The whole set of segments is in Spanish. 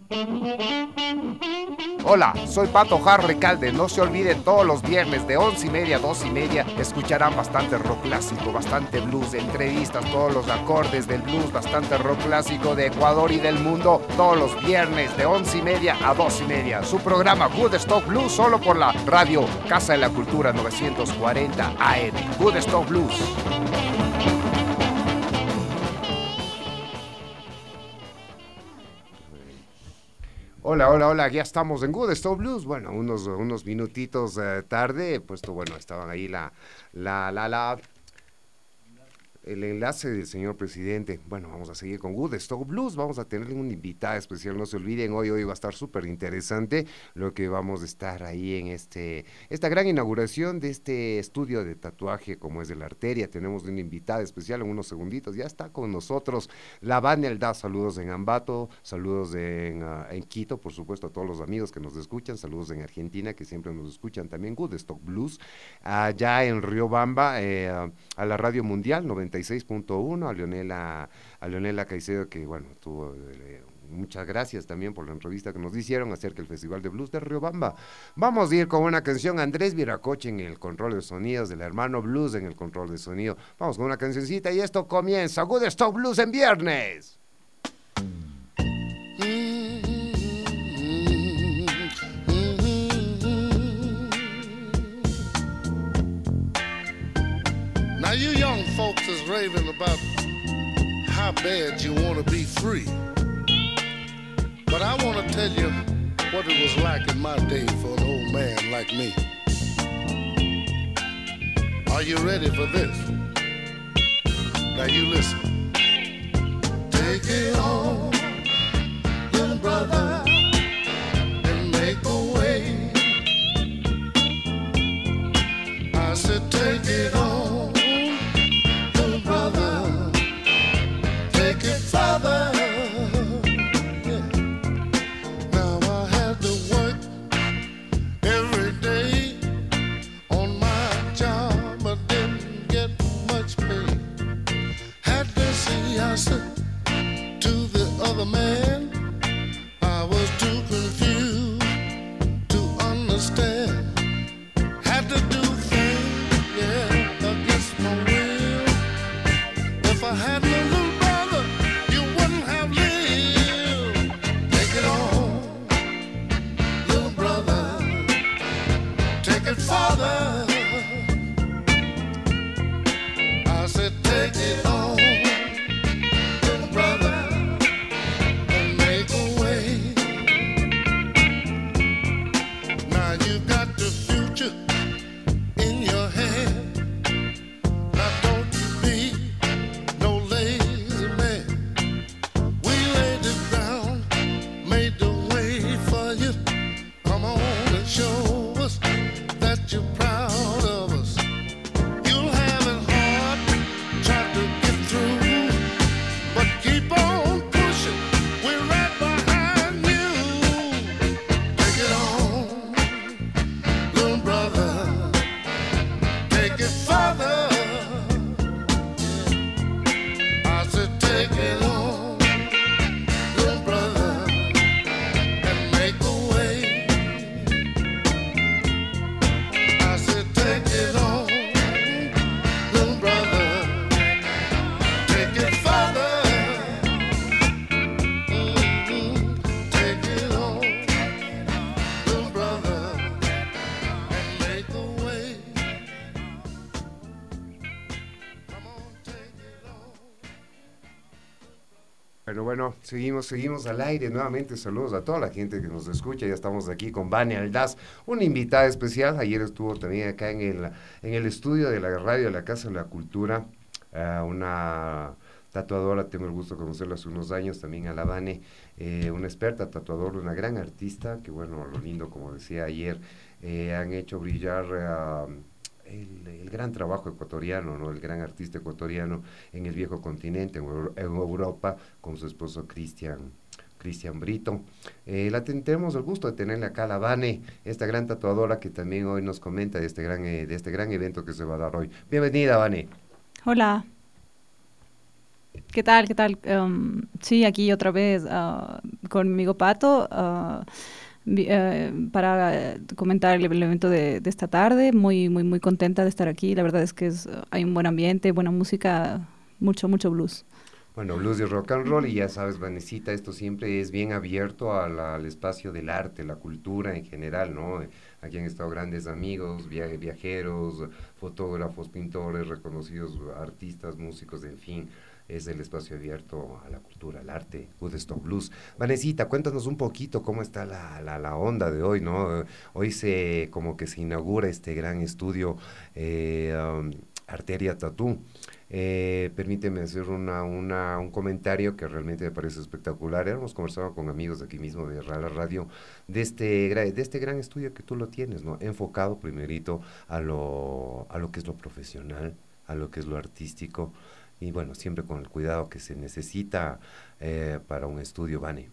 Hola, soy Pato Jar Recalde. No se olviden, todos los viernes de 11:30 a 2:30 escucharán bastante rock clásico, bastante blues, entrevistas, todos los acordes del blues, bastante rock clásico de Ecuador y del mundo, todos los viernes de 11:30 a 2:30. Su programa Good Stock Blues solo por la radio Casa de la Cultura 940 AM. Good Stock Blues. Hola, hola, hola, ya estamos en Good Stock Blues. Bueno, unos minutitos tarde, puesto, bueno, estaban ahí el enlace del señor presidente. Bueno, vamos a seguir con Good Stock Blues. Vamos a tener una invitada especial, no se olviden, hoy va a estar súper interesante lo que vamos a estar ahí en esta gran inauguración de este estudio de tatuaje como es de la arteria. Tenemos una invitada especial en unos segunditos, ya está con nosotros la Vane Aldaz. Saludos en Ambato, saludos en Quito, por supuesto a todos los amigos que nos escuchan, saludos en Argentina que siempre nos escuchan también, Good Stock Blues, allá en Riobamba, a la Radio Mundial 96.1, a Leonela Caicedo, que bueno, tuvo muchas gracias también por la entrevista que nos hicieron acerca del Festival de Blues de Riobamba. Vamos a ir con una canción, Andrés Viracoche en el control de sonidos, del hermano Blues en el control de sonido. Vamos con una cancioncita y esto comienza Good Stock Blues en viernes. Now you young folks is raving about how bad you want to be free. But I want to tell you what it was like in my day for an old man like me. Are you ready for this? Now you listen. Take it on, little brother, and make a way. I said take it on, brother, take it further. Yeah. Now I had to work every day on my job, but didn't get much pay. Had to see, I said to the other man, I was too confused to understand. Had to do things, yeah, against my will. If I had no little brother, you wouldn't have lived. Take it on, little brother. Take it farther. I said take it on, little brother, and make a way. Now you got the future in your hand. Now don't you be no lazy man. We laid it down, made the way for you. Come on and show us that you're proud of us. You'll have it hard, try to get through, but keep on pushing, we're right behind you. Take it on, little brother, take it further. I said take it on, little brother, and make a way. I said take it on, little brother, take it further. Take it on, little brother, and make a way. Come on, take it on. Bueno, seguimos al aire nuevamente. Saludos a toda la gente que nos escucha. Ya estamos aquí con Vane Aldaz, una invitada especial. Ayer estuvo también acá en el estudio de la radio de la Casa de la Cultura, una tatuadora, tengo el gusto de conocerla hace unos años, también a la Vane, una experta tatuadora, una gran artista, que bueno, lo lindo, como decía ayer, han hecho brillar el gran trabajo ecuatoriano, ¿no? El gran artista ecuatoriano en el viejo continente, en Europa, con su esposo Cristian Brito. Tenemos el gusto de tenerle acá a la Vane, esta gran tatuadora que también hoy nos comenta de este gran evento que se va a dar hoy. Bienvenida, Vane. Hola. ¿Qué tal? ¿Qué tal? Sí, aquí otra vez con mi amigo Pato para comentar el evento de esta tarde. Muy, muy, muy contenta de estar aquí. La verdad es que hay un buen ambiente, buena música, mucho, mucho blues. Bueno, blues y rock and roll, y ya sabes, Vanesita, esto siempre es bien abierto al espacio del arte, la cultura en general, ¿no? Aquí han estado grandes amigos, viajeros, fotógrafos, pintores, reconocidos artistas, músicos, en fin, es el espacio abierto a la cultura, al arte, Woodstock Blues. Vanesita, cuéntanos un poquito cómo está la onda de hoy, ¿no? Hoy como que se inaugura este gran estudio Arteria Tattoo. Permíteme hacer un comentario que realmente me parece espectacular. Hemos conversado con amigos de aquí mismo de la radio de este gran estudio que tú lo tienes, ¿no? Enfocado primerito a lo que es lo profesional, a lo que es lo artístico y bueno, siempre con el cuidado que se necesita para un estudio, Vane.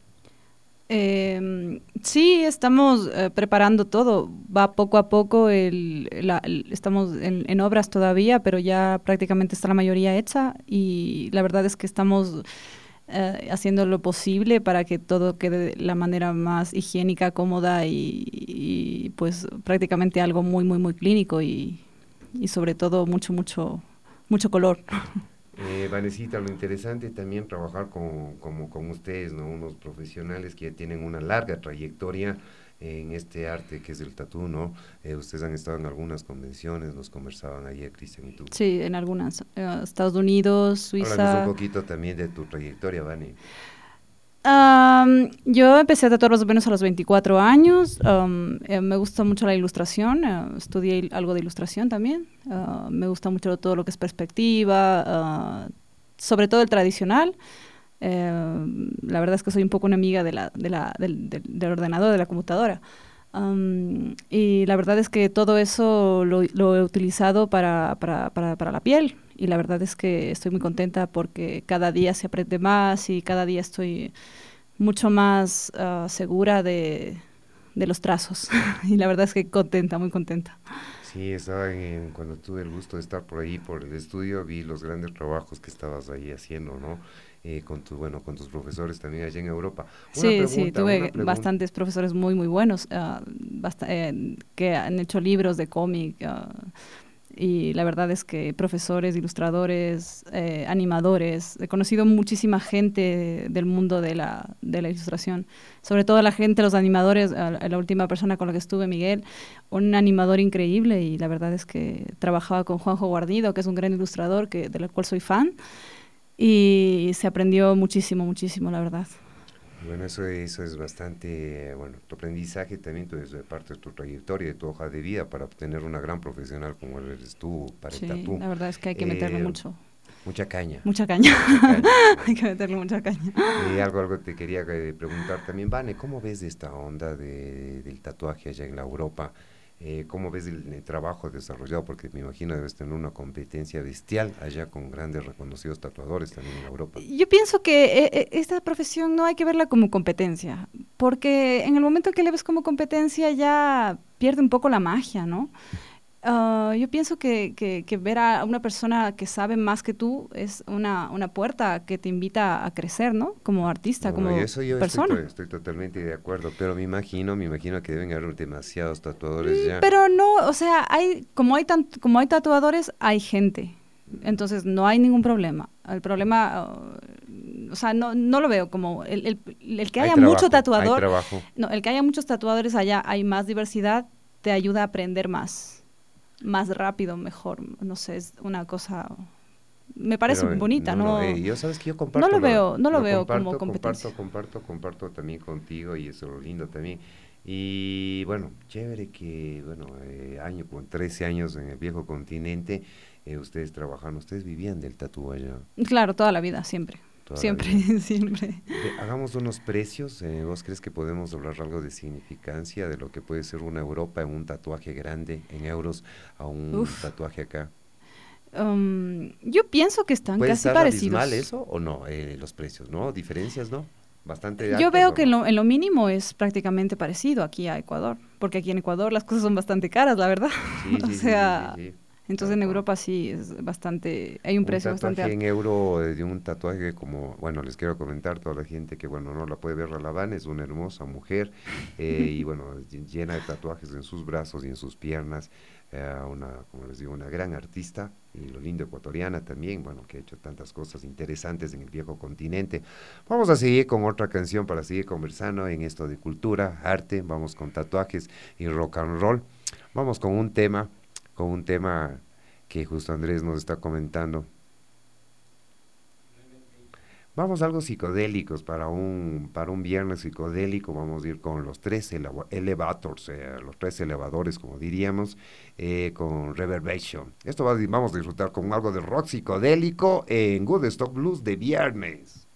Sí, estamos preparando todo. Va poco a poco, estamos en obras todavía, pero ya prácticamente está la mayoría hecha y la verdad es que estamos haciendo lo posible para que todo quede de la manera más higiénica, cómoda y pues prácticamente algo muy, muy, muy clínico y sobre todo mucho, mucho, mucho color. Vanesita, lo interesante también trabajar con ustedes, ¿no? Unos profesionales que ya tienen una larga trayectoria en este arte que es el tatú, ¿no? Ustedes han estado en algunas convenciones, nos conversaban ayer, Cristian y tú. Sí, en algunas. Estados Unidos, Háblanos Suiza. un poquito también de tu trayectoria, Vane. Yo empecé a tatuar más o menos a los 24 años. Me gusta mucho la ilustración. Estudié algo de ilustración también. Me gusta mucho todo lo que es perspectiva, sobre todo el tradicional. La verdad es que soy un poco una amiga del ordenador, de la computadora. Y la verdad es que todo eso lo he utilizado para la piel. Y la verdad es que estoy muy contenta porque cada día se aprende más y cada día estoy mucho más segura de los trazos. Y la verdad es que contenta, muy contenta. Sí, cuando tuve el gusto de estar por ahí, por el estudio, vi los grandes trabajos que estabas ahí haciendo, ¿no? Con tus profesores también allá en Europa. Sí, tuve bastantes profesores muy, muy buenos que han hecho libros de cómic y la verdad es que profesores, ilustradores, animadores, he conocido muchísima gente del mundo de la ilustración, sobre todo la gente, los animadores, la última persona con la que estuve, Miguel, un animador increíble y la verdad es que trabajaba con Juanjo Guarnido, que es un gran ilustrador del cual soy fan. Y se aprendió muchísimo, muchísimo, la verdad. Bueno, eso es bastante, bueno, tu aprendizaje también es parte de tu trayectoria, de tu hoja de vida para obtener una gran profesional como eres tú para el tatú. Sí, la verdad es que hay que meterle mucho. Mucha caña. Mucha caña. Hay que meterle mucha caña. Algo te quería preguntar también, Vane, ¿cómo ves esta onda del tatuaje allá en la Europa? ¿Cómo ves el trabajo desarrollado? Porque me imagino debes tener una competencia bestial allá con grandes reconocidos tatuadores también en Europa. Yo pienso que esta profesión no hay que verla como competencia, porque en el momento que le ves como competencia ya pierde un poco la magia, ¿no? Yo pienso que ver a una persona que sabe más que tú es una puerta que te invita a crecer, ¿no? Como artista, como persona. Estoy totalmente de acuerdo, pero me imagino que deben haber demasiados tatuadores ya. Pero no, o sea, como hay tatuadores, hay gente. Entonces no hay ningún problema. El problema, o sea, no lo veo como el que haya mucho tatuador. No, el que haya muchos tatuadores allá, hay más diversidad, te ayuda a aprender más rápido, mejor, no sé, es una cosa, me parece bonita, ¿no? Yo sabes que yo comparto. No lo veo como competencia. Comparto también contigo y eso es lo lindo también. Y bueno, chévere que, con 13 años en el viejo continente, ustedes vivían del tatu allá. Claro, toda la vida, siempre. Siempre. Hagamos unos precios. ¿Vos crees que podemos hablar algo de significancia de lo que puede ser una Europa en un tatuaje grande en euros a un tatuaje acá? Yo pienso que están casi parecidos. ¿Puede estar abismal eso o no? Los precios, ¿no? ¿Diferencias, no? Bastante. Yo veo que en lo mínimo es prácticamente parecido aquí a Ecuador, porque aquí en Ecuador las cosas son bastante caras, la verdad. Sí. Entonces en Europa sí es bastante, hay un precio bastante alto. Un tatuaje en euro de un tatuaje como, bueno, les quiero comentar a toda la gente que, bueno, no la puede ver, Ralaván es una hermosa mujer y, bueno, llena de tatuajes en sus brazos y en sus piernas, como les digo, una gran artista y lo lindo ecuatoriana también, bueno, que ha hecho tantas cosas interesantes en el viejo continente. Vamos a seguir con otra canción para seguir conversando en esto de cultura, arte, vamos con tatuajes y rock and roll. Vamos con un tema que justo Andrés nos está comentando. Vamos a algo psicodélicos para un viernes psicodélico. Vamos a ir con los tres elevators, los tres elevadores, como diríamos, con Reverberation. Esto vamos a disfrutar con algo de rock psicodélico en Good Stock Blues de viernes.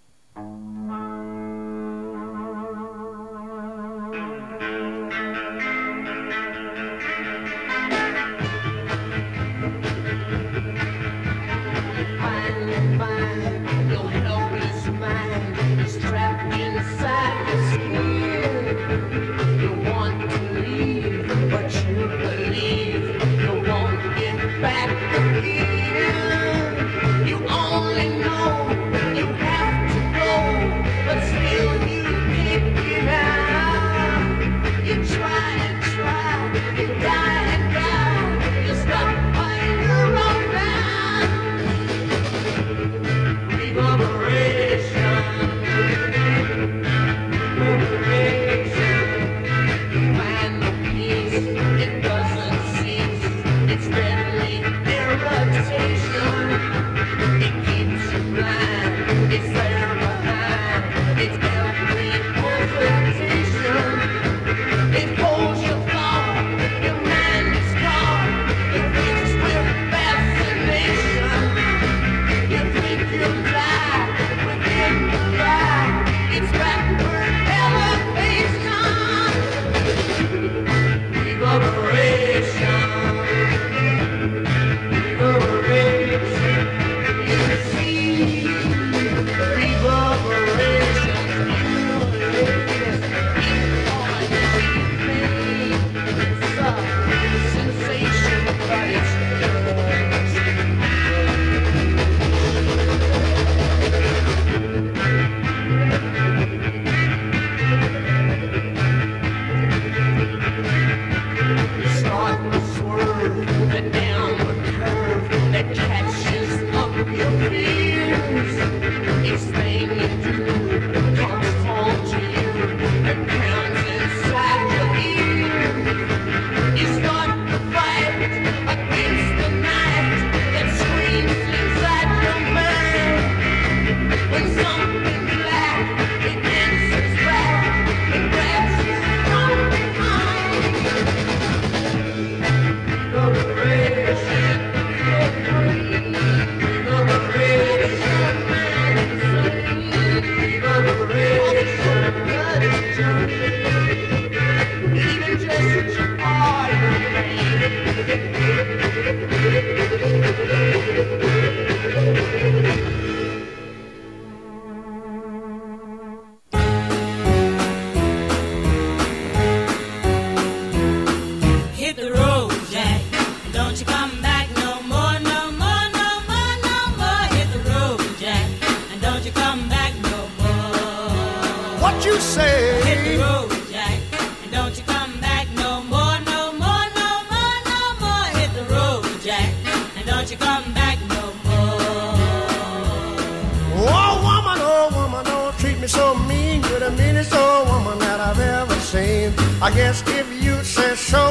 I guess if you say so,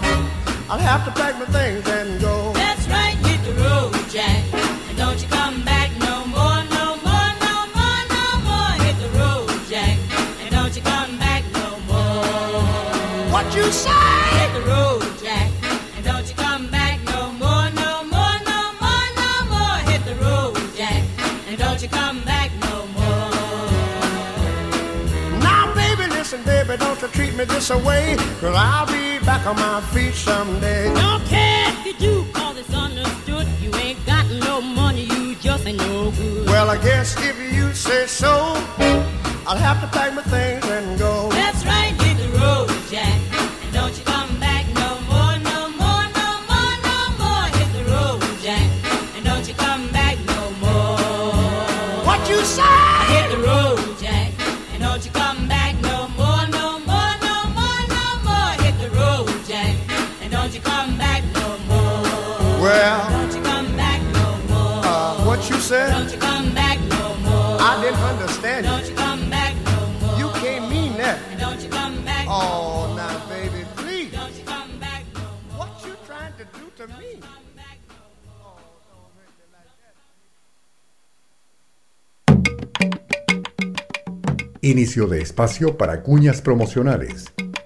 I'll have to pack my things and go. That's right, hit the road, Jack. And don't you come back no more, no more, no more, no more. Hit the road, Jack. And don't you come back no more. What you say? Hit the road, Jack. And don't you come back no more, no more, no more, no more. Hit the road, Jack. And don't you come back no more. Now, baby, listen, baby, don't you treat me this way, 'cause I'll be back on my feet someday. Don't care if you do, 'cause it's understood. You ain't got no money, you just ain't no good. Well, I guess if you say so, I'll have to pack my things and go. That's right, hit the road, Jack. And don't you come back no more, no more, no more, no more. Hit the road. understand Don't you come back no more. you. You can't mean that. And don't you come back no Oh, more. now, baby, please. Don't you come back no more. What you trying to do to me? Come back no more. Oh, don't hurt me like that. Inicio de espacio para cuñas promocionales.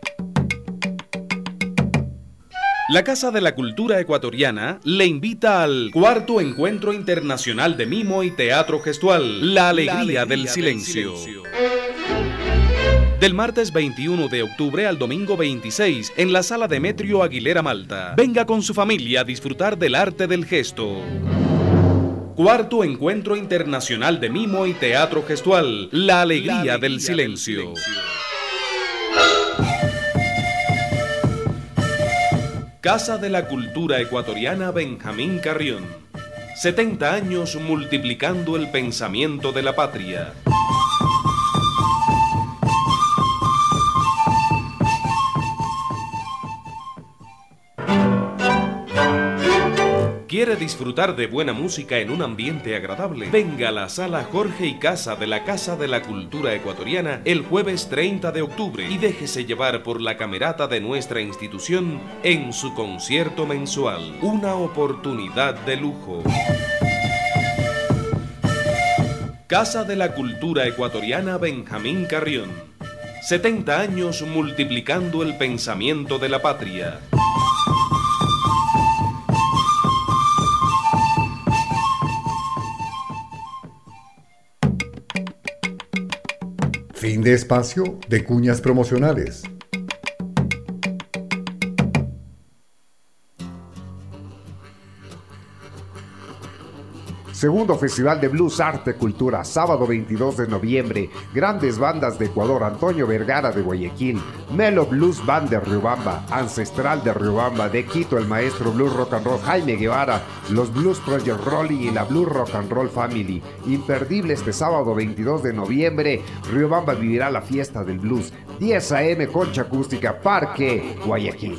La Casa de la Cultura Ecuatoriana le invita al cuarto Encuentro Internacional de Mimo y Teatro Gestual, La Alegría del Silencio. Del martes 21 de octubre al domingo 26, en la Sala Demetrio Aguilera Malta. Venga con su familia a disfrutar del arte del gesto. Cuarto Encuentro Internacional de Mimo y Teatro Gestual, La Alegría del Silencio. Casa de la Cultura Ecuatoriana Benjamín Carrión. 70 años multiplicando el pensamiento de la patria. ¿Quiere disfrutar de buena música en un ambiente agradable? Venga a la Sala Jorge y Casa de la Casa de la Cultura Ecuatoriana el jueves 30 de octubre y déjese llevar por la camerata de nuestra institución en su concierto mensual. Una oportunidad de lujo. Casa de la Cultura Ecuatoriana Benjamín Carrión. 70 años multiplicando el pensamiento de la patria. Fin de espacio de cuñas promocionales. Segundo Festival de Blues Arte Cultura, sábado 22 de noviembre. Grandes bandas de Ecuador, Antonio Vergara de Guayaquil, Melo Blues Band de Riobamba, Ancestral de Riobamba, de Quito el maestro Blues Rock and Roll Jaime Guevara, los Blues Project Rolling y la Blues Rock and Roll Family. Imperdible este sábado 22 de noviembre, Riobamba vivirá la fiesta del blues. 10 a.m. Concha Acústica, Parque Guayaquil.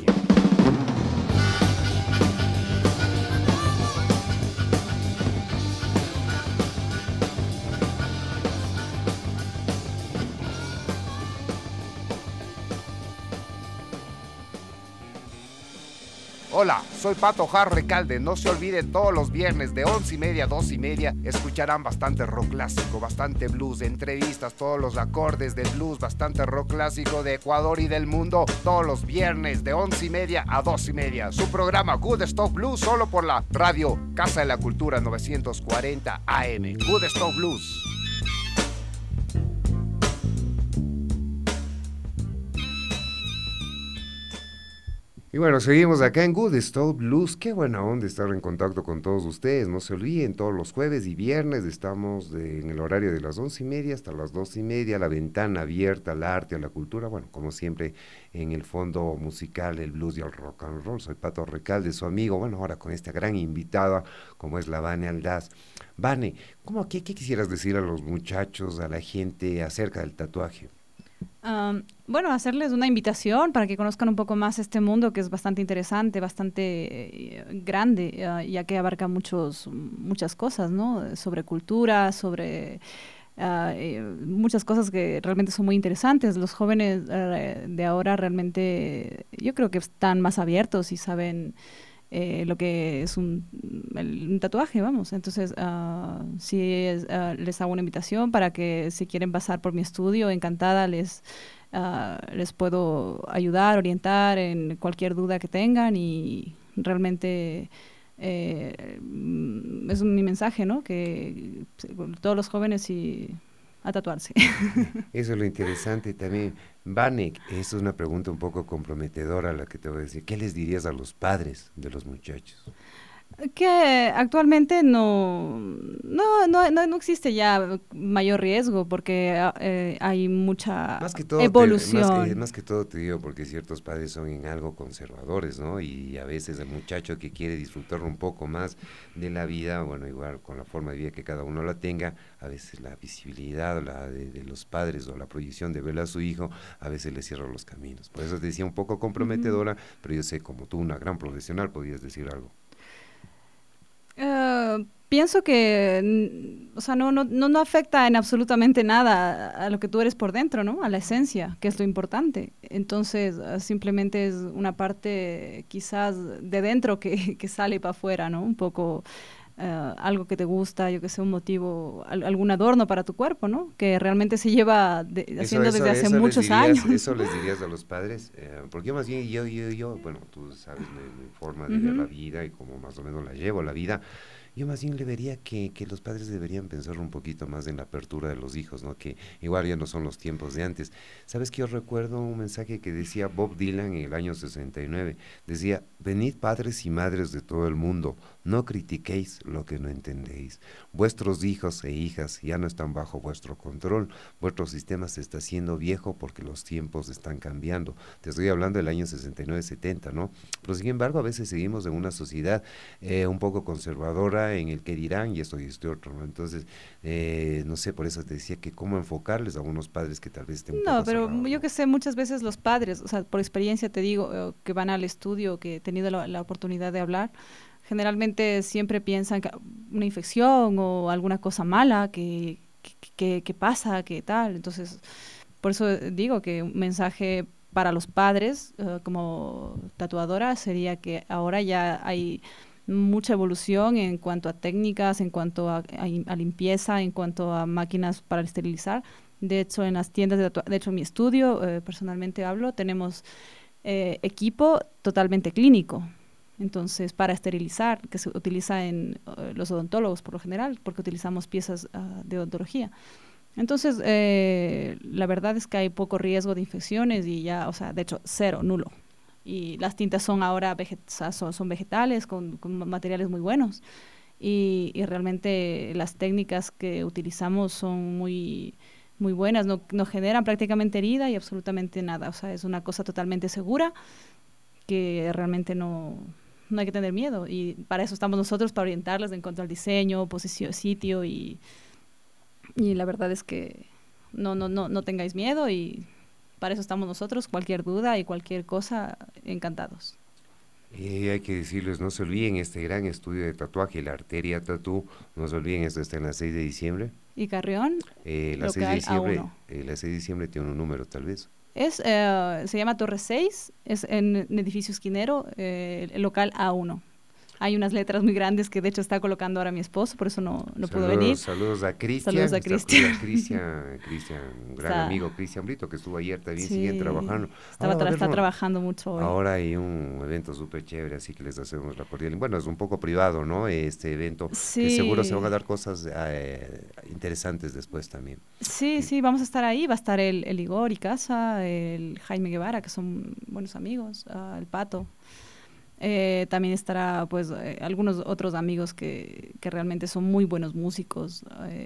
Hola, soy Pato Jar Recalde. No se olviden, todos los viernes de 11:30 a 2:30 escucharán bastante rock clásico, bastante blues, entrevistas, todos los acordes del blues, bastante rock clásico de Ecuador y del mundo. Todos los viernes de 11:30 a 2:30. Su programa Good Stock Blues solo por la radio Casa de la Cultura 940 AM. Good Stock Blues. Y bueno, seguimos acá en Good Stock Blues. Qué buena onda estar en contacto con todos ustedes. No se olviden, todos los jueves y viernes estamos en el horario de las 11:30 hasta las 2:30, la ventana abierta al arte, a la cultura. Bueno, como siempre, en el fondo musical, el blues y el rock and roll. Soy Pato Recalde, su amigo. Bueno, ahora con esta gran invitada, como es la Vane Aldaz. Vane, ¿qué quisieras decir a los muchachos, a la gente acerca del tatuaje? Bueno, hacerles una invitación para que conozcan un poco más este mundo que es bastante interesante, bastante grande, ya que abarca muchas cosas, ¿no? Sobre cultura, sobre muchas cosas que realmente son muy interesantes. Los jóvenes de ahora realmente yo creo que están más abiertos y saben lo que es un tatuaje, vamos. Entonces, les hago una invitación para que si quieren pasar por mi estudio, encantada, les puedo ayudar, orientar en cualquier duda que tengan y realmente es mi mensaje, ¿no? Que todos los jóvenes a tatuarse. Eso es lo interesante también. Vane, esa es una pregunta un poco comprometedora la que te voy a decir. ¿Qué les dirías a los padres de los muchachos? Que actualmente no existe ya mayor riesgo porque hay mucha evolución. Más que todo te digo porque ciertos padres son en algo conservadores, ¿no? Y a veces el muchacho que quiere disfrutar un poco más de la vida, bueno, igual con la forma de vida que cada uno la tenga, a veces la visibilidad de los padres o la proyección de ver a su hijo, a veces le cierra los caminos. Por eso te decía un poco comprometedora, pero yo sé, como tú, una gran profesional, podías decir algo. pienso que, o sea, no afecta en absolutamente nada a lo que tú eres por dentro, ¿no? A la esencia, que es lo importante. Entonces, simplemente es una parte quizás de dentro que sale para afuera, ¿no? Un poco algo que te gusta, yo que sé, un motivo, algún adorno para tu cuerpo, ¿no? Que realmente se lleva haciendo desde hace muchos años. Eso les dirías a los padres, porque más bien yo, bueno, tú sabes mi forma de ver la vida y cómo más o menos la llevo la vida. Yo más bien le vería que los padres deberían pensar un poquito más en la apertura de los hijos, ¿no? Que igual ya no son los tiempos de antes. ¿Sabes que yo recuerdo un mensaje que decía Bob Dylan en el año 69? Decía, venid padres y madres de todo el mundo, no critiquéis lo que no entendéis. Vuestros hijos e hijas ya no están bajo vuestro control. Vuestro sistema se está haciendo viejo porque los tiempos están cambiando. Te estoy hablando del año 69-70, ¿no? Pero sin embargo, a veces seguimos en una sociedad un poco conservadora en el que dirán y esto y este otro, ¿no? Entonces, no sé, por eso te decía que cómo enfocarles a unos padres que tal vez estén un poco pero cerrados, yo ¿no? que sé, muchas veces los padres, o sea, por experiencia te digo, que van al estudio, que he tenido la oportunidad de hablar, generalmente siempre piensan que una infección o alguna cosa mala que pasa, que tal. Entonces, por eso digo que un mensaje para los padres como tatuadora sería que ahora ya hay mucha evolución en cuanto a técnicas, en cuanto a limpieza, en cuanto a máquinas para esterilizar. De hecho, en las tiendas de hecho en mi estudio, personalmente hablo, tenemos equipo totalmente clínico. Entonces, para esterilizar, que se utiliza en los odontólogos por lo general, porque utilizamos piezas de odontología. Entonces, la verdad es que hay poco riesgo de infecciones y ya, o sea, de hecho, cero, nulo. Y las tintas son ahora son vegetales, con materiales muy buenos. Y realmente las técnicas que utilizamos son muy buenas, no generan prácticamente herida y absolutamente nada. O sea, es una cosa totalmente segura que realmente no hay que tener miedo. Y para eso estamos nosotros, para orientarles en cuanto al diseño, posición, sitio y la verdad es que no tengáis miedo y para eso estamos nosotros. Cualquier duda y cualquier cosa, encantados. Y hay que decirles, no se olviden este gran estudio de tatuaje, la Arteria Tattoo, no se olviden, esto está en la 6 de diciembre. ¿Y Carrión? La 6 de Local diciembre, A1. la 6 de diciembre tiene un número tal vez. Se llama Torre 6, es en edificio esquinero, el local A1. Hay unas letras muy grandes que de hecho está colocando ahora mi esposo, por eso no pudo venir. Saludos a Cristian. Saludos a Cristian. Cristian, un gran amigo, Cristian Brito, que estuvo ayer también, siguen trabajando. Está trabajando mucho hoy. Ahora hay un evento súper chévere, así que les hacemos la cordial. Bueno, es un poco privado, ¿no? Este evento, que seguro se van a dar cosas interesantes después también. Sí, vamos a estar ahí. Va a estar el Igor y Casa, el Jaime Guevara, que son buenos amigos, el Pato. También estará pues algunos otros amigos que realmente son muy buenos músicos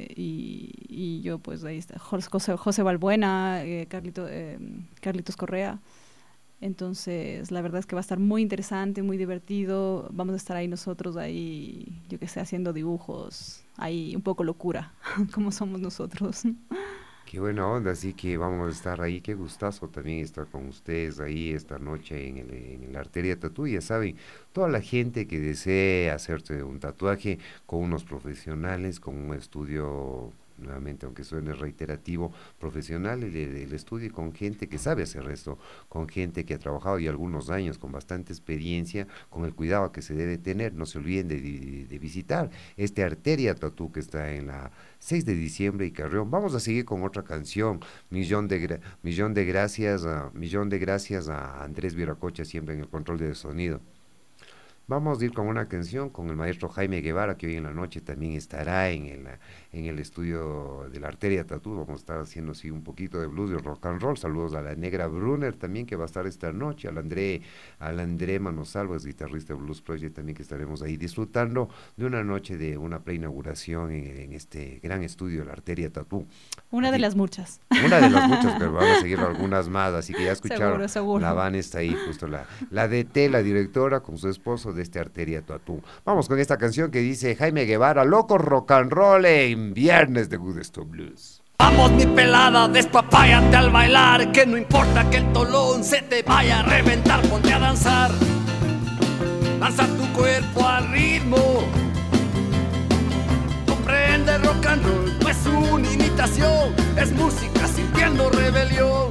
y yo pues ahí está José Balbuena, Carlitos Correa. Entonces la verdad es que va a estar muy interesante, muy divertido. Vamos a estar ahí nosotros ahí, yo que sé, haciendo dibujos, ahí un poco locura como somos nosotros. Qué buena onda, así que vamos a estar ahí, qué gustazo también estar con ustedes ahí esta noche en la Arteria Tattoo. Ya saben, toda la gente que desee hacerse un tatuaje con unos profesionales, con un estudio, nuevamente, aunque suene reiterativo, profesional el estudio, con gente que sabe hacer esto, con gente que ha trabajado ya algunos años, con bastante experiencia, con el cuidado que se debe tener. No se olviden de visitar este Arteria Tattoo que está en la 6 de diciembre y Carrión. Vamos a seguir con otra canción, millón de gracias a Andrés Viracocha, siempre en el control de sonido. Vamos a ir con una canción con el maestro Jaime Guevara, que hoy en la noche también estará en el estudio de la Arteria Tattoo. Vamos a estar haciendo así un poquito de blues y rock and roll. Saludos a la Negra Brunner también, que va a estar esta noche, al André Manosalvas, guitarrista de Blues Project, también, que estaremos ahí disfrutando de una noche de una preinauguración en este gran estudio de la Arteria Tattoo. Una de las muchas, pero van a seguir algunas más, así que ya escucharon. Seguro. La Van está ahí, justo la DT, la directora, con su esposo de este Arteria Tattoo. Vamos con esta canción que dice Jaime Guevara, loco rock and roll en viernes de Good Stop Blues. Vamos mi pelada, despapáyate al bailar, que no importa que el tolón se te vaya a reventar, ponte a danzar, lanza tu cuerpo al ritmo, Comprende, rock and roll no es una imitación, es música sintiendo rebelión.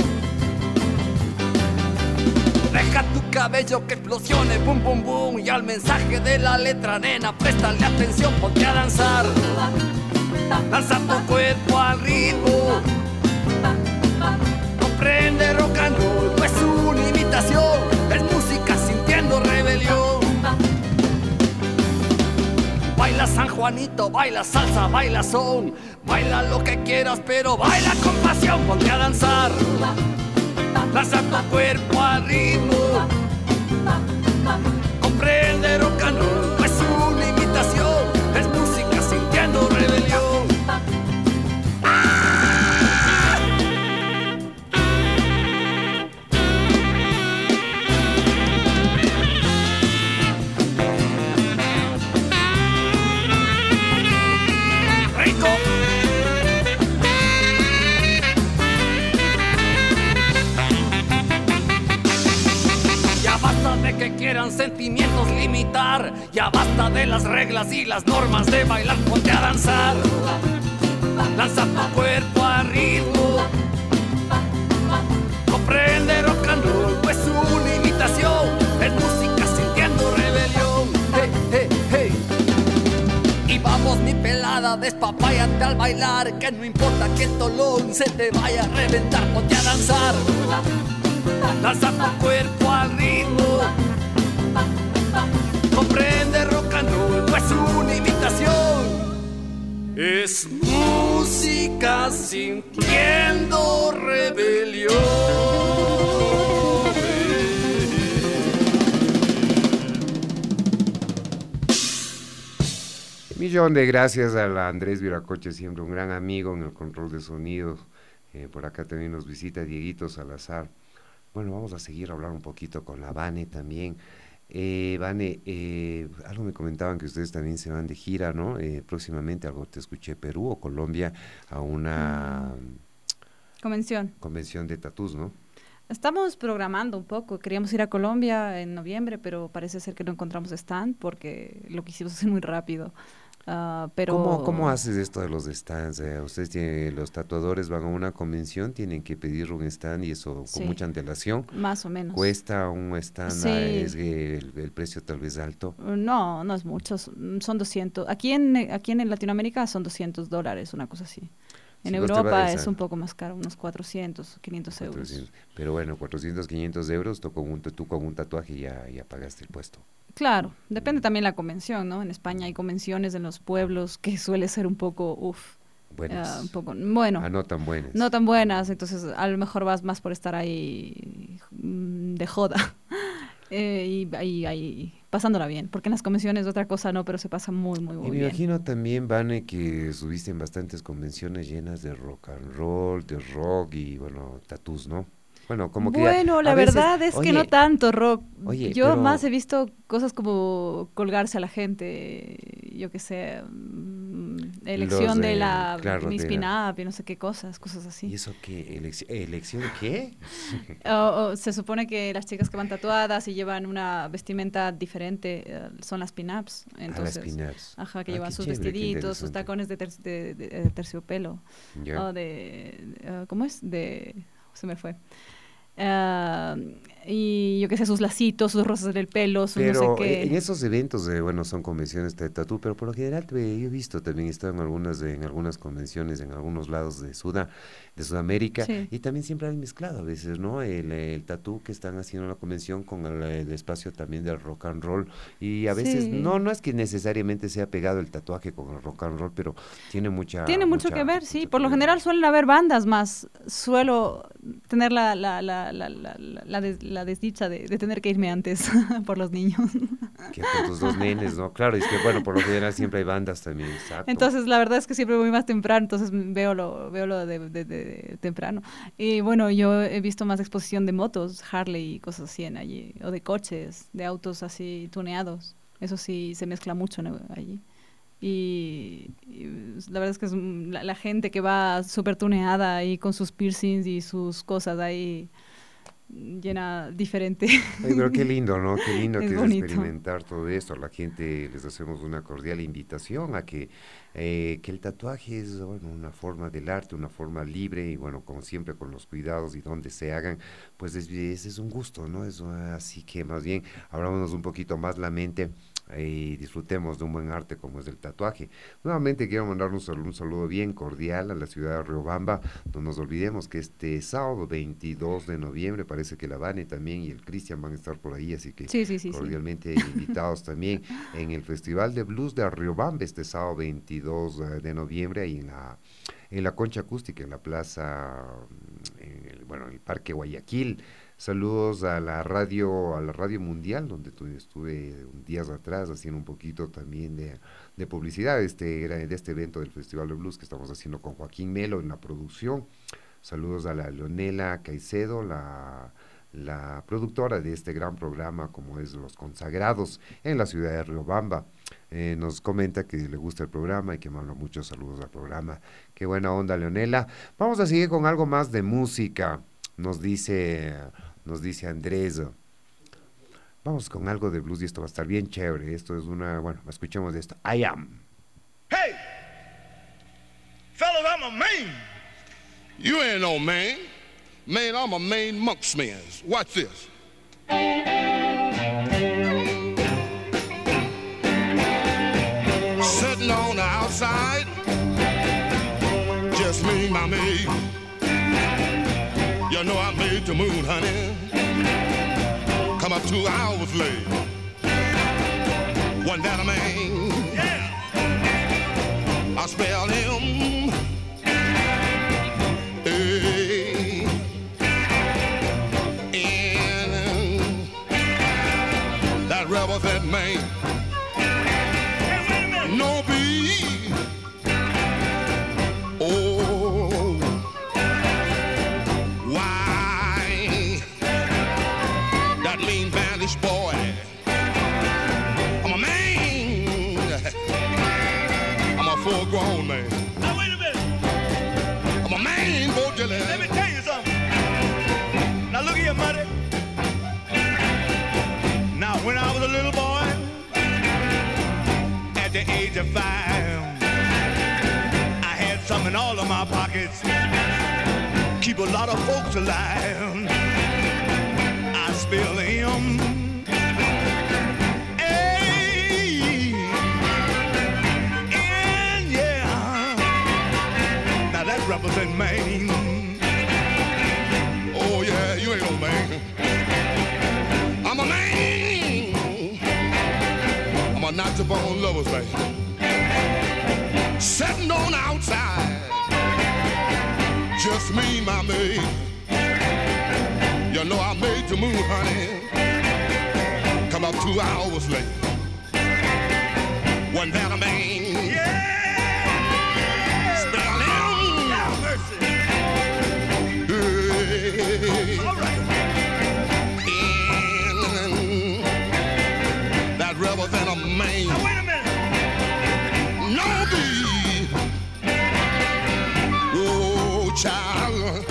Deja tu cabello que explosione, boom, boom, boom. Y al mensaje de la letra, nena, préstale atención, ponte a danzar. Lanza tu cuerpo al ritmo. Comprende, rock and roll no es una imitación, es música sintiendo rebelión. Baila San Juanito, baila salsa, baila son. Baila lo que quieras, pero baila con pasión, ponte a danzar. Lanza tu cuerpo al ritmo. Comprende, rock and roll no es una imitación, es música sintiendo rebelión. ¡Rico! Ya basta de que quieran sentimientos limitar. Ya basta de las reglas y las normas de bailar, ponte a danzar. Lanza tu cuerpo a ritmo. Comprende, rock and roll no es una imitación, es música sintiendo rebelión. Hey, hey, hey. Y vamos mi pelada, despapáyate al bailar, que no importa que el tolón se te vaya a reventar, ponte a danzar. Lanza tu cuerpo al ritmo. Comprende, rock and roll no es una imitación, es música sintiendo rebelión. Millón de gracias a la Andrés Viracoche, siempre un gran amigo en el control de sonido. Por acá también nos visita Dieguito Salazar. Bueno, vamos a seguir a hablar un poquito con la Vane también. Vane, algo me comentaban que ustedes también se van de gira, ¿no? Próximamente, algo te escuché, Perú o Colombia, a una convención de tatús, ¿no? Estamos programando un poco. Queríamos ir a Colombia en noviembre, pero parece ser que no encontramos stand porque lo quisimos hacer muy rápido. Pero ¿Cómo haces esto de los stands? Ustedes los tatuadores van a una convención, tienen que pedir un stand y eso con Sí, mucha antelación. más o menos. ¿Cuesta un stand? Sí. ¿Es el precio tal vez alto? No, no es mucho, son 200. Aquí en Latinoamérica son $200, una cosa así. En Si vos te Europa vas a es un poco más caro, unos 400, 500 euros. 400. Pero bueno, 400, 500 euros, tú con un tatuaje ya pagaste el puesto. Claro, depende también la convención, ¿no? En España hay convenciones en los pueblos que suele ser un poco, Buenas. un poco, bueno, No tan buenas. no tan buenas, entonces a lo mejor vas más por estar ahí de joda y pasándola bien, porque en las convenciones otra cosa no, pero se pasa muy, muy, muy Y me bien. imagino también, Vane, que subiste en bastantes convenciones llenas de rock and roll, de rock y, bueno, tatús, ¿no? Bueno, como que Bueno, la veces- verdad es que oye, no tanto rock. oye, Yo pero- más he visto cosas como colgarse a la gente, yo qué sé, elección Los de de- la claro, Miss de Pin-Up y no sé qué cosas ¿Y así. eso qué? ¿Elección qué? O se supone que las chicas que van tatuadas y llevan una vestimenta diferente son las pin-ups. Entonces, las pin-ups. Ajá, que Ah, llevan qué sus chévere, qué vestiditos, sus interesante. tacones de terciopelo. Ya. O ¿cómo es? Se me fue. Y yo qué sé, sus lacitos, sus rosas en el pelo, sus no sé Pero qué. en esos eventos, bueno, son convenciones de tatú, pero por lo general yo he visto también, he estado en algunas convenciones, en algunos lados de Sudamérica, Sí. y también siempre han mezclado a veces, ¿no? El tatú que están haciendo en la convención con el espacio también del rock and roll, y a veces Sí. no es que necesariamente sea pegado el tatuaje con el rock and roll, pero tiene Tiene mucho que ver, sí. mucho Por que lo ver. general suelen haber bandas más. Suelo tener la desdicha de tener que irme antes por los niños. Que con tus dos nenes, ¿no? Claro, es que bueno, por lo general siempre hay bandas también, exacto. Entonces, la verdad es que siempre voy más temprano, entonces veo lo de temprano. Y bueno, yo he visto más exposición de motos, Harley y cosas así en allí, o de coches, de autos así tuneados. Eso sí se mezcla mucho allí. Y la verdad es que es la gente que va súper tuneada ahí con sus piercings y sus cosas ahí, llena diferente. Ay, pero qué lindo, ¿no? Qué lindo Es que es bonito. experimentar todo esto. La gente les hacemos una cordial invitación a que el tatuaje es, bueno, una forma del arte, una forma libre y, bueno, como siempre con los cuidados y donde se hagan, pues es un gusto, ¿no? Así que más bien abrámonos un poquito más la mente y disfrutemos de un buen arte como es el tatuaje. Nuevamente quiero mandar un saludo bien cordial a la ciudad de Riobamba. No nos olvidemos que este sábado 22 de noviembre parece que la Vane también y el Cristian van a estar por ahí, así que Sí. cordialmente invitados también en el Festival de Blues de Riobamba este sábado 22 de noviembre ahí en la Concha Acústica, en la plaza, en el Parque Guayaquil. Saludos a la radio mundial, donde estuve días atrás haciendo un poquito también de publicidad de este evento del Festival de Blues que estamos haciendo con Joaquín Melo en la producción. Saludos a la Leonela Caicedo, la productora de este gran programa como es Los Consagrados en la ciudad de Riobamba. Nos comenta que le gusta el programa y que manda muchos saludos al programa. Qué buena onda, Leonela. Vamos a seguir con algo más de música. Nos dice Andrés. Vamos con algo de blues y esto va a estar bien chévere. Esto es escuchemos de esto. I Am. Hey! Fellas, I'm a man. You ain't no man. Man, I'm a Maine monksmith. Watch this. Sitting on the outside, just me and my maid. You know I made the moon, honey. Come up 2 hours late. Wasn't that a man? Yeah. I spelled him. That rebel said, man, no be. Oh, why? That mean bandage boy. I'm a man. I'm a full-grown man. Now wait a minute. I'm a man, Bo Dylan. Let me tell you something. Now look here, buddy. Now when I was a little boy, at the age of 5, I had some in all of my pockets. Keep a lot of folks alive. I spill him. Hey, and yeah. Now that represent Maine. Oh yeah, you ain't no man. I'm a man. I'm a not-to-bone lover's man. Sitting on the outside, just me, my maid. You know I made the moon, honey. Come up 2 hours late. Wasn't that a man? Yeah. Spell him. Now mercy. Hey. All right. That rebel than a man. Now wait a minute. No be. Oh, child.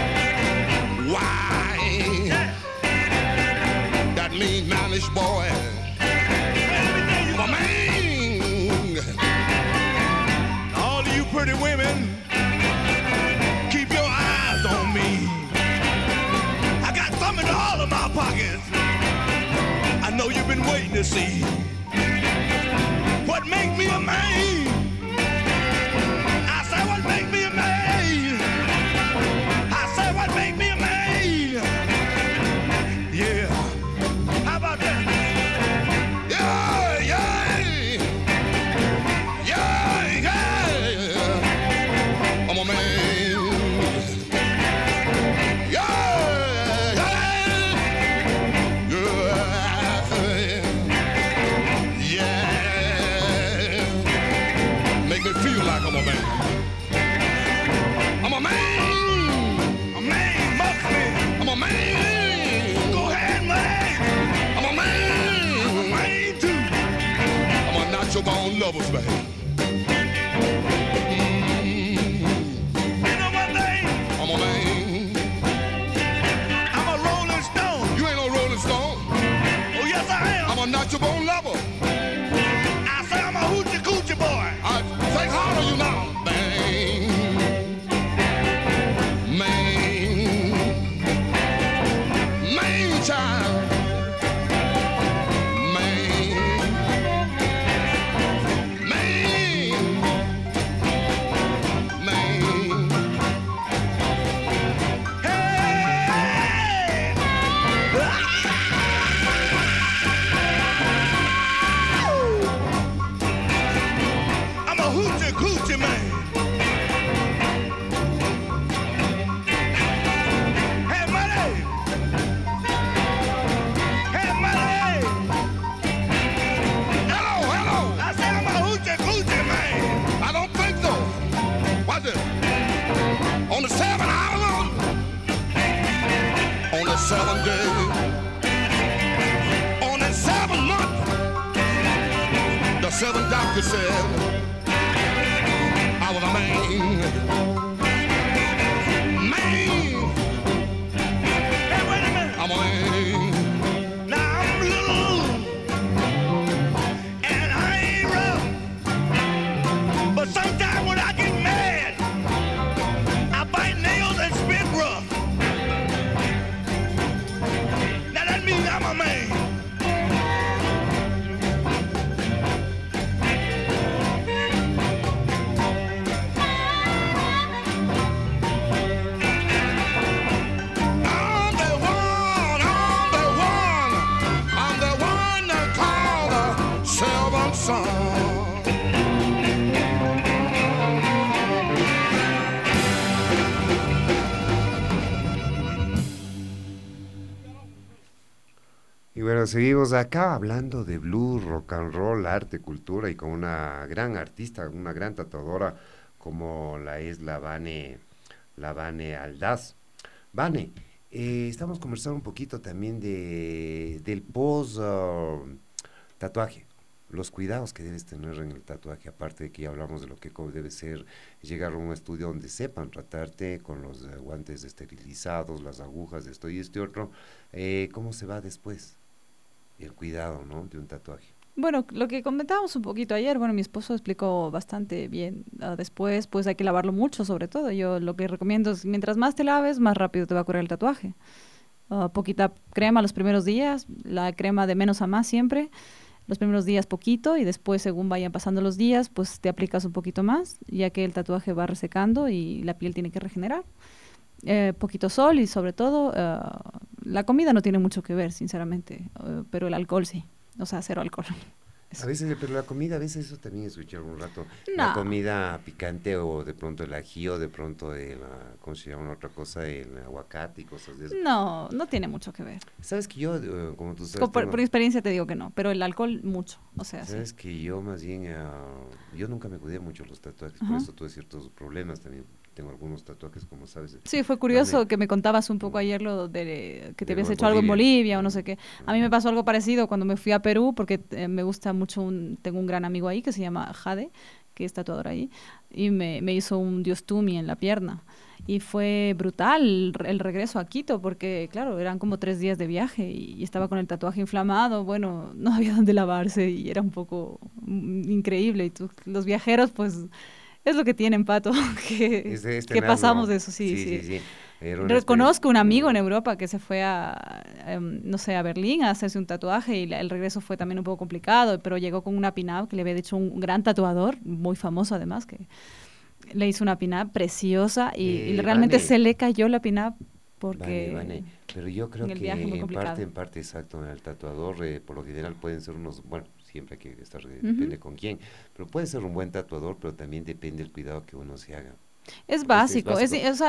Why? Yeah. That mean managed boy. I'm a man. All of you pretty women, keep your eyes on me. I got some in all of my pockets. I know you've been waiting to see what makes me a man. I say what makes me a man. I say what makes me a man. Yeah. How about that? Yeah, yeah. Yeah, yeah. I'm a man. Yeah, yeah. Yeah. 7 days. On that 7th month, the 7th doctor said I was a man. Hey, wait a minute. I'm a man. Now I'm blue and I ain't rough. But sometimes when I get mad, I bite nails and spit rough. Now that means I'm a man. I'm the one that call the seventh son. Y bueno, seguimos acá hablando de blues, rock and roll, arte, cultura y con una gran artista, una gran tatuadora como la Vane Aldaz. Vane, estamos conversando un poquito también del post tatuaje, los cuidados que debes tener en el tatuaje, aparte de que ya hablamos de lo que debe ser llegar a un estudio donde sepan tratarte con los guantes esterilizados, las agujas, esto y este otro. ¿Cómo se va después? El cuidado, ¿no?, de un tatuaje. Bueno, lo que comentábamos un poquito ayer, bueno, mi esposo explicó bastante bien. Después, pues hay que lavarlo mucho, sobre todo. Yo lo que recomiendo es, mientras más te laves, más rápido te va a curar el tatuaje. Poquita crema los primeros días, la crema de menos a más siempre. Los primeros días poquito y después, según vayan pasando los días, pues te aplicas un poquito más, ya que el tatuaje va resecando y la piel tiene que regenerar. Poquito sol y sobre todo la comida no tiene mucho que ver, sinceramente, pero el alcohol sí, o sea, cero alcohol. A veces, pero la comida, a veces eso también escuché algún rato, No. la comida picante o de pronto el ají o de pronto ¿cómo se llama la otra cosa? El aguacate y cosas de eso. No, no tiene mucho que ver. Sabes que yo, como tú sabes, Por experiencia te digo que no, pero el alcohol mucho, o sea, sí. sabes que yo más bien, yo nunca me cuidé mucho los tatuajes, por Ajá. eso tuve ciertos problemas también. Tengo algunos tatuajes, como sabes. Sí, fue curioso Vale. que me contabas un poco ayer lo de que te De habías lo de hecho algo en Bolivia. Bolivia o no sé qué. A mí me pasó algo parecido cuando me fui a Perú, porque me gusta mucho, tengo un gran amigo ahí que se llama Jade, que es tatuador ahí, y me hizo un diostumi en la pierna. Y fue brutal el regreso a Quito, porque claro, eran como 3 días de viaje y estaba con el tatuaje inflamado, bueno, no había dónde lavarse y era un poco increíble. Y los viajeros, pues... Es lo que tienen, Pato, que Es que tenerlo. pasamos de eso, sí, sí. sí. Era una Reconozco un amigo en experiencia. Europa que se fue no sé, a Berlín a hacerse un tatuaje y el regreso fue también un poco complicado, pero llegó con una pin-up que le había hecho un gran tatuador, muy famoso además, que le hizo una pin-up preciosa y realmente Vane. se le cayó la pin-up porque... Vale. Pero yo creo en el que viaje muy complicado. en parte, exacto, en el tatuador, por lo general pueden ser unos, bueno, siempre hay que estar, Ujú. depende con quién, pero puede ser un buen tatuador, pero también depende del cuidado que uno se haga. Es básico, o sea,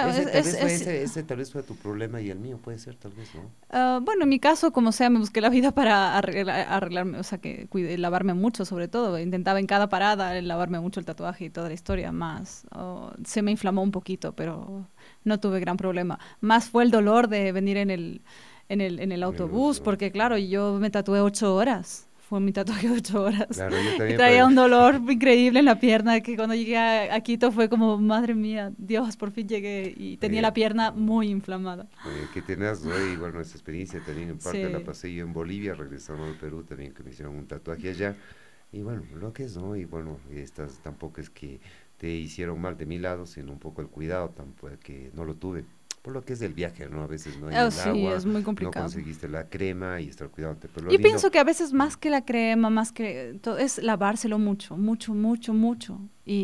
Ese tal vez fue tu problema y el mío puede ser, tal vez, ¿no? bueno, en mi caso, como sea, me busqué la vida para arreglarme, o sea, que lavarme mucho, sobre todo. Intentaba en cada parada lavarme mucho el tatuaje y toda la historia, más. Se me inflamó un poquito, pero no tuve gran problema. Más fue el dolor de venir en el autobús, porque claro, yo me tatué 8 horas. Fue mi tatuaje de 8 horas. Claro, yo también Y traía pues. un dolor increíble en la pierna, que cuando llegué a Quito fue como, madre mía, Dios, por fin llegué. Y tenía la pierna muy inflamada. Que tenías hoy, bueno, esa experiencia también en parte Sí. la pasé yo en Bolivia, regresando al Perú también, que me hicieron un tatuaje allá. Y bueno, lo que es, ¿no? Y bueno, tampoco es que te hicieron mal de mi lado, sino un poco el cuidado, tampoco que no lo tuve. Por lo que es del viaje, ¿no? A veces no hay el Sí, agua, es muy no complicado. conseguiste la crema y estar cuidándote. Pero lo Yo lindo- pienso que a veces más que la crema, más que todo, es lavárselo mucho, mucho, mucho, mucho.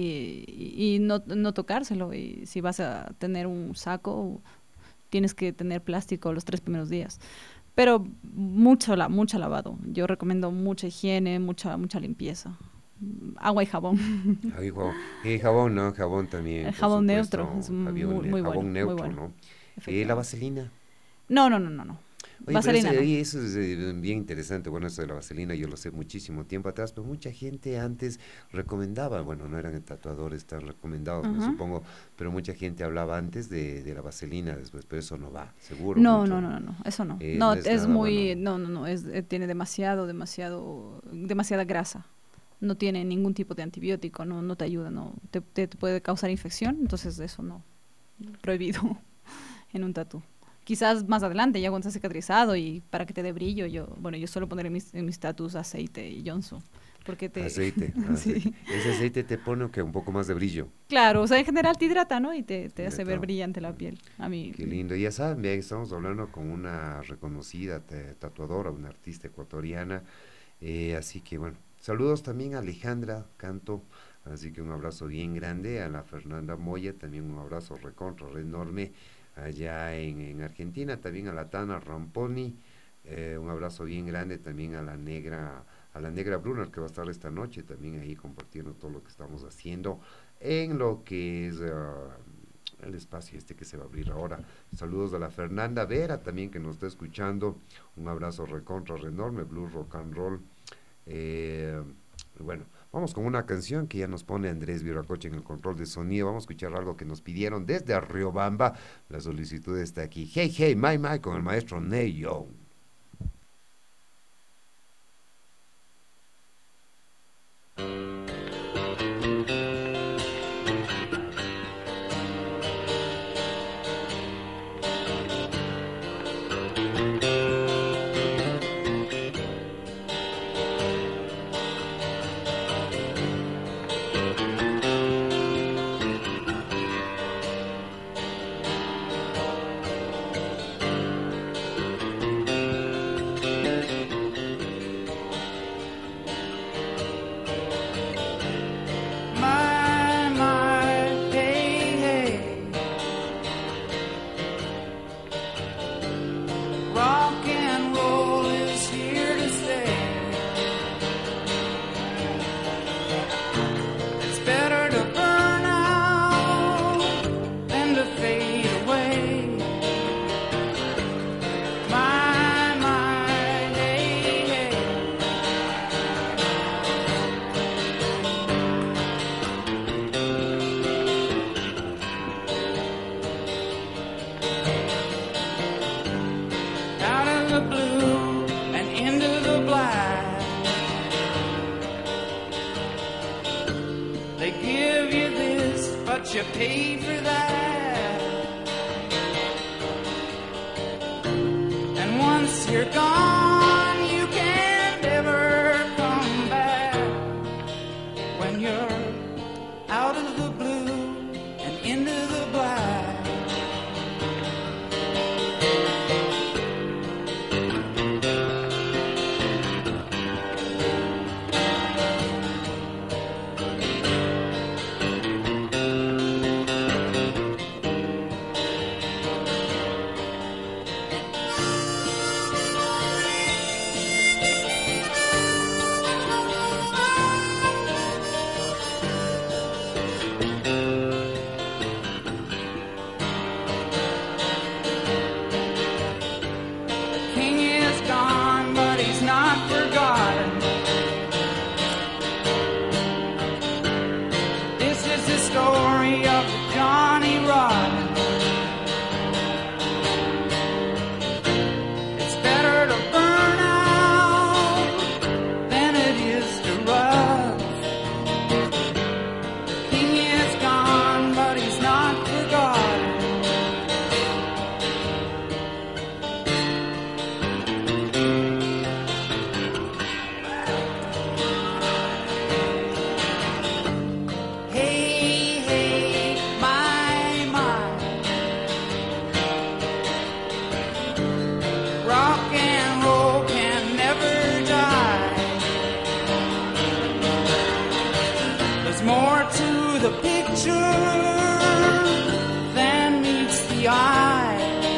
Y no tocárselo. Y si vas a tener un saco, tienes que tener plástico los 3 primeros días. Pero mucho lavado. Yo recomiendo mucha higiene, mucha limpieza. Agua y jabón. Ay, jabón, ¿no? Jabón también. El por jabón supuesto, neutro, es jabón muy bueno, neutro, muy bueno. ¿no? La Efectivamente. vaselina. No. Oye, Vaselina, pero no. eso es bien interesante. Bueno, eso de la vaselina yo lo sé muchísimo tiempo atrás, pero mucha gente antes recomendaba, bueno, no eran tatuadores tan recomendados, me Ajá. supongo, pero mucha gente hablaba antes de la vaselina después, pero eso no va, seguro. No, mucho. no, eso no. No No, es es nada muy, bueno. no, tiene demasiada grasa. No tiene ningún tipo de antibiótico, no te ayuda, no, te puede causar infección, entonces eso no, prohibido en un tatú. Quizás más adelante, ya cuando está cicatrizado y para que te dé brillo, yo suelo poner en mis tatús aceite y Johnson, porque te... Aceite, Sí. aceite. Ese aceite te pone que un poco más de brillo. Claro, o sea, en general te hidrata, ¿no? Y te hace ver Hidratado. brillante la piel. A mí... Qué lindo. Ya saben, bien, estamos hablando con una reconocida tatuadora, una artista ecuatoriana. Así que bueno, saludos también a Alejandra Canto. Así que un abrazo bien grande a la Fernanda Moya, también un abrazo recontra, enorme allá en Argentina, también a la Tana Ramponi, un abrazo bien grande también a la negra Brunner, que va a estar esta noche también ahí compartiendo todo lo que estamos haciendo en lo que es el espacio este que se va a abrir ahora. Saludos a la Fernanda Vera también que nos está escuchando, un abrazo recontra, enorme, blues, rock and roll. Bueno, vamos con una canción que ya nos pone Andrés Viracocha en el control de sonido. Vamos a escuchar algo que nos pidieron desde Riobamba. La solicitud está aquí. Hey, hey, my, con el maestro Ney Young. Hey, hey. Rock and roll is here to stay. It's better to burn out than to fade away. Hey, hey. Out of the blue and into the black. They give you this, but you pay for that. And once you're gone, you can never come back. When you're out of the blue and into the black. King is gone, but he's not forgotten. This is the story of Johnny Rotten. It's better to burn out than it is to rust. King is gone, but he's not forgotten. Hey, hey, my, rock and roll can never die. There's more to the picture than meets the eye.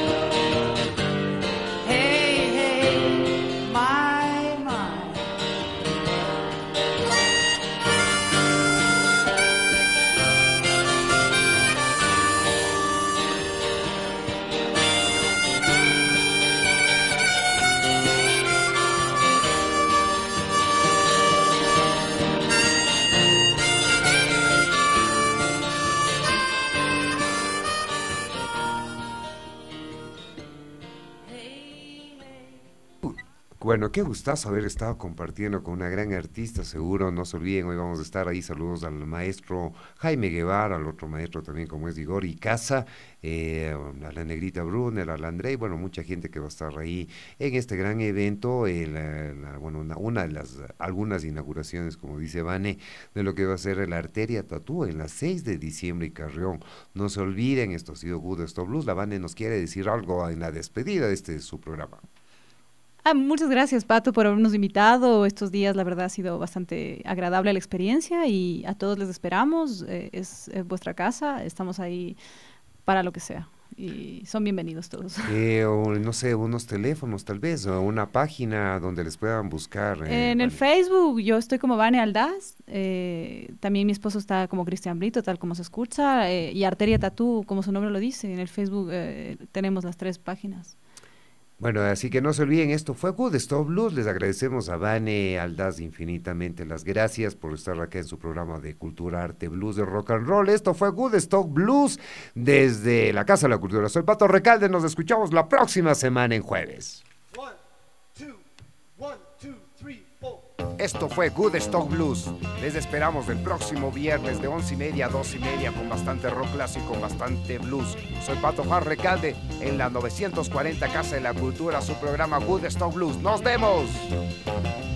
Hey, hey, my, Bueno, qué gustazo haber estado compartiendo con una gran artista, seguro. No se olviden, hoy vamos a estar ahí. Saludos al maestro Jaime Guevara, al otro maestro también como es Igor Icaza, a la Negrita Brunner, a la Andrei, bueno, mucha gente que va a estar ahí en este gran evento. Una de las, algunas inauguraciones, como dice Vane, de lo que va a ser la Arteria Tatú en las 6 de diciembre y Carrión. No se olviden, esto ha sido Good Stop Blues. La Vane nos quiere decir algo en la despedida de su programa. Muchas gracias, Pato, por habernos invitado. Estos días, la verdad, ha sido bastante agradable la experiencia y a todos les esperamos. Es vuestra casa, estamos ahí para lo que sea y son bienvenidos todos. O no sé, unos teléfonos tal vez, o una página donde les puedan buscar. En el Facebook yo estoy como Vane Aldaz, también mi esposo está como Cristian Brito, tal como se escucha, y Arteria Tatú, como su nombre lo dice. En el Facebook tenemos las 3 páginas. Bueno, así que no se olviden, esto fue Good Stop Blues. Les agradecemos a Vane Aldaz infinitamente las gracias por estar acá en su programa de Cultura, Arte, Blues, de Rock and Roll. Esto fue Good Stop Blues desde la Casa de la Cultura. Soy Pato Recalde, nos escuchamos la próxima semana en jueves. 1, 2, 1, 2, 3, 4. Esto fue Good Stock Blues. Les esperamos el próximo viernes de 11:30 a 2:30 con bastante rock clásico, con bastante blues. Soy Pato Juan Recalde en la 940 Casa de la Cultura, su programa Good Stock Blues. ¡Nos vemos!